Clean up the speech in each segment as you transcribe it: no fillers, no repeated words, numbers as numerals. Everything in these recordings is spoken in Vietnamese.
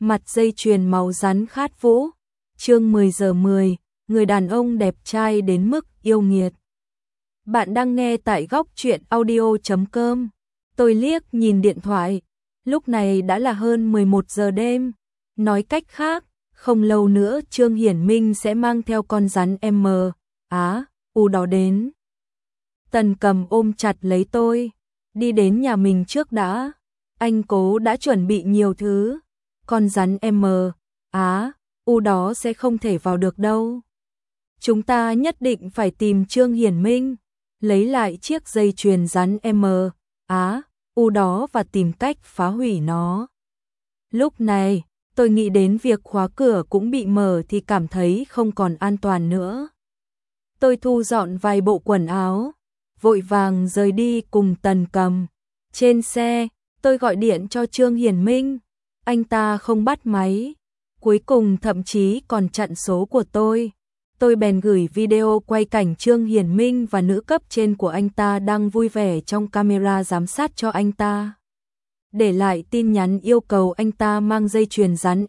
Mặt dây chuyền màu rắn khát vũ. Chương 10 giờ 10, người đàn ông đẹp trai đến mức yêu nghiệt. Bạn đang nghe tại góc truyện audio.com. Tôi liếc nhìn điện thoại, lúc này đã là hơn 11 giờ đêm. Nói cách khác, không lâu nữa Trương Hiển Minh sẽ mang theo con rắn U đó đến. Tần Cầm ôm chặt lấy tôi, đi đến nhà mình trước đã. Anh Cố đã chuẩn bị nhiều thứ, con rắn U đó sẽ không thể vào được đâu. Chúng ta nhất định phải tìm Trương Hiển Minh, lấy lại chiếc dây chuyền rắn U đó và tìm cách phá hủy nó. Lúc này, tôi nghĩ đến việc khóa cửa cũng bị mở thì cảm thấy không còn an toàn nữa. Tôi thu dọn vài bộ quần áo, vội vàng rời đi cùng Tần Cầm. Trên xe, tôi gọi điện cho Trương Hiển Minh, anh ta không bắt máy, cuối cùng thậm chí còn chặn số của tôi. Tôi bèn gửi video quay cảnh Trương Hiển Minh và nữ cấp trên của anh ta đang vui vẻ trong camera giám sát cho anh ta. Để lại tin nhắn yêu cầu anh ta mang dây chuyền rắn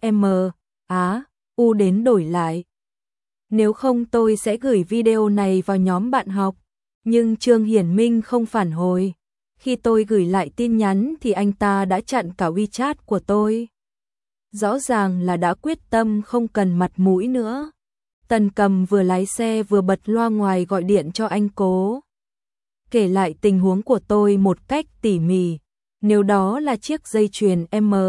U đến đổi lại. Nếu không tôi sẽ gửi video này vào nhóm bạn học, nhưng Trương Hiển Minh không phản hồi. Khi tôi gửi lại tin nhắn thì anh ta đã chặn cả WeChat của tôi. Rõ ràng là đã quyết tâm không cần mặt mũi nữa. Tần Cầm vừa lái xe vừa bật loa ngoài gọi điện cho anh Cố, kể lại tình huống của tôi một cách tỉ mỉ. Nếu đó là chiếc dây chuyền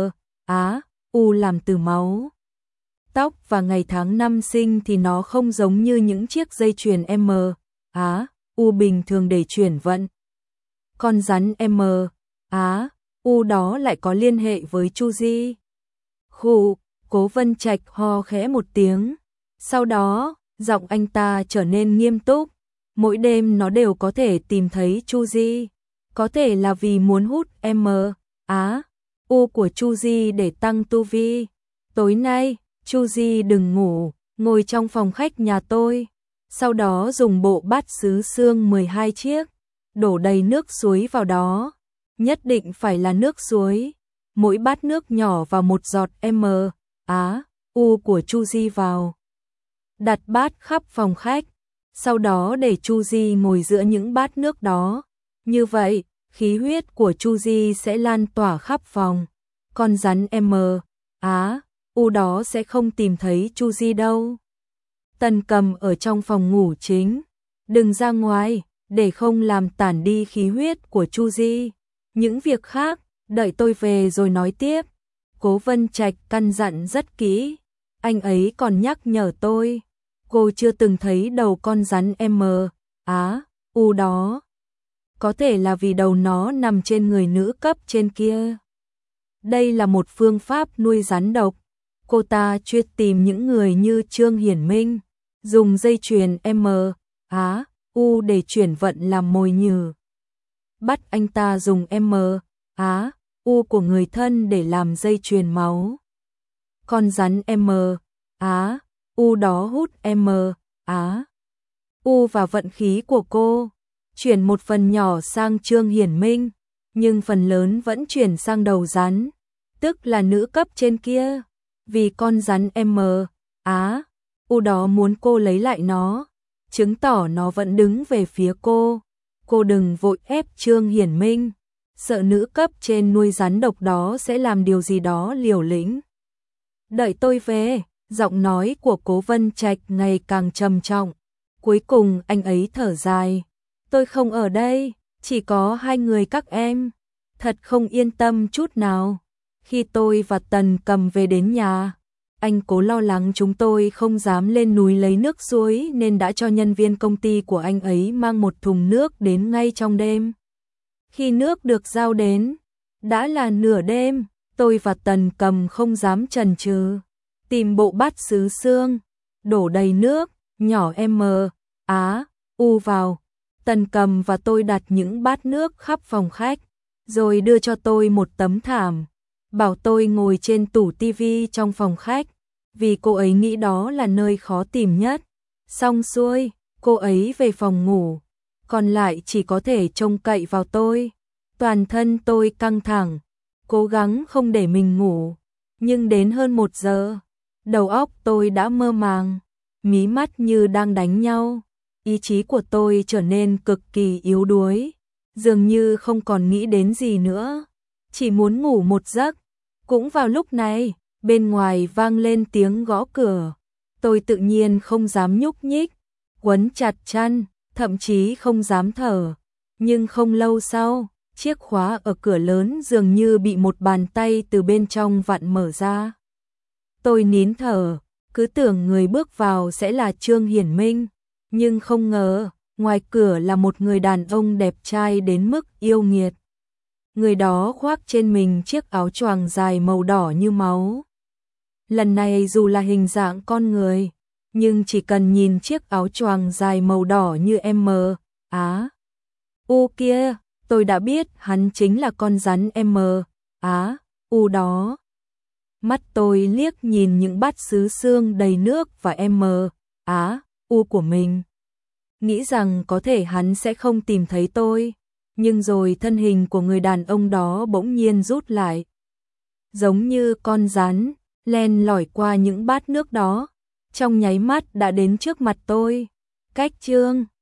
U làm từ máu, tóc và ngày tháng năm sinh thì nó không giống như những chiếc dây chuyền U bình thường để chuyển vận. Con rắn U đó lại có liên hệ với Chu Di. Cố Vân Trạch ho khẽ một tiếng. Sau đó, giọng anh ta trở nên nghiêm túc. Mỗi đêm nó đều có thể tìm thấy Chu Di. Có thể là vì muốn hút U của Chu Di để tăng tu vi. Tối nay, Chu Di đừng ngủ, ngồi trong phòng khách nhà tôi. Sau đó dùng bộ bát sứ xương 12 chiếc, đổ đầy nước suối vào đó. Nhất định phải là nước suối. Mỗi bát nước nhỏ vào một giọt U của Chu Di vào. Đặt bát khắp phòng khách, sau đó để Chu Di ngồi giữa những bát nước đó. Như vậy, khí huyết của Chu Di sẽ lan tỏa khắp phòng. Con rắn U đó sẽ không tìm thấy Chu Di đâu. Tần Cầm ở trong phòng ngủ chính, đừng ra ngoài, để không làm tản đi khí huyết của Chu Di. Những việc khác, đợi tôi về rồi nói tiếp. Cố Vân Trạch căn dặn rất kỹ. Anh ấy còn nhắc nhở tôi, cô chưa từng thấy đầu con rắn U đó. Có thể là vì đầu nó nằm trên người nữ cấp trên kia. Đây là một phương pháp nuôi rắn độc. Cô ta chuyên tìm những người như Trương Hiển Minh, dùng dây chuyền U để chuyển vận làm mồi nhử. Bắt anh ta dùng U của người thân để làm dây chuyền máu. Con rắn U đó hút U và vận khí của cô, chuyển một phần nhỏ sang Trương Hiển Minh, nhưng phần lớn vẫn chuyển sang đầu rắn, tức là nữ cấp trên kia. Vì con rắn U đó muốn cô lấy lại nó, chứng tỏ nó vẫn đứng về phía cô. Cô đừng vội ép Trương Hiển Minh, sợ nữ cấp trên nuôi rắn độc đó sẽ làm điều gì đó liều lĩnh. Đợi tôi về, giọng nói của Cố Vân Trạch ngày càng trầm trọng. Cuối cùng anh ấy thở dài. Tôi không ở đây, chỉ có hai người các em. Thật không yên tâm chút nào. Khi tôi và Tần Cầm về đến nhà, anh Cố lo lắng chúng tôi không dám lên núi lấy nước suối nên đã cho nhân viên công ty của anh ấy mang một thùng nước đến ngay trong đêm. Khi nước được giao đến, đã là nửa đêm, tôi và Tần Cầm không dám chần chừ, tìm bộ bát sứ xương, đổ đầy nước nhỏ U vào. Tần Cầm và tôi đặt những bát nước khắp phòng khách, rồi đưa cho tôi một tấm thảm, bảo tôi ngồi trên tủ tivi trong phòng khách, vì cô ấy nghĩ đó là nơi khó tìm nhất. Xong xuôi, cô ấy về phòng ngủ, còn lại chỉ có thể trông cậy vào tôi. Toàn thân tôi căng thẳng, cố gắng không để mình ngủ, Nhưng đến hơn 1 giờ, đầu óc tôi đã mơ màng, mí mắt như đang đánh nhau, ý chí của tôi trở nên cực kỳ yếu đuối, dường như không còn nghĩ đến gì nữa, chỉ muốn ngủ một giấc. Cũng vào lúc này, bên ngoài vang lên tiếng gõ cửa, tôi tự nhiên không dám nhúc nhích, quấn chặt chăn, thậm chí không dám thở. Nhưng không lâu sau, chiếc khóa ở cửa lớn dường như bị một bàn tay từ bên trong vặn mở ra. Tôi nín thở, cứ tưởng người bước vào sẽ là Trương Hiển Minh, nhưng không ngờ, ngoài cửa là một người đàn ông đẹp trai đến mức yêu nghiệt. Người đó khoác trên mình chiếc áo choàng dài màu đỏ như máu. Lần này dù là hình dạng con người, nhưng chỉ cần nhìn chiếc áo choàng dài màu đỏ như U kia, tôi đã biết hắn chính là con rắn U đó. Mắt tôi liếc nhìn những bát sứ xương đầy nước và U của mình, nghĩ rằng có thể hắn sẽ không tìm thấy tôi, nhưng rồi thân hình của người đàn ông đó bỗng nhiên rút lại, giống như con rắn, len lỏi qua những bát nước đó, trong nháy mắt đã đến trước mặt tôi. Cách Trương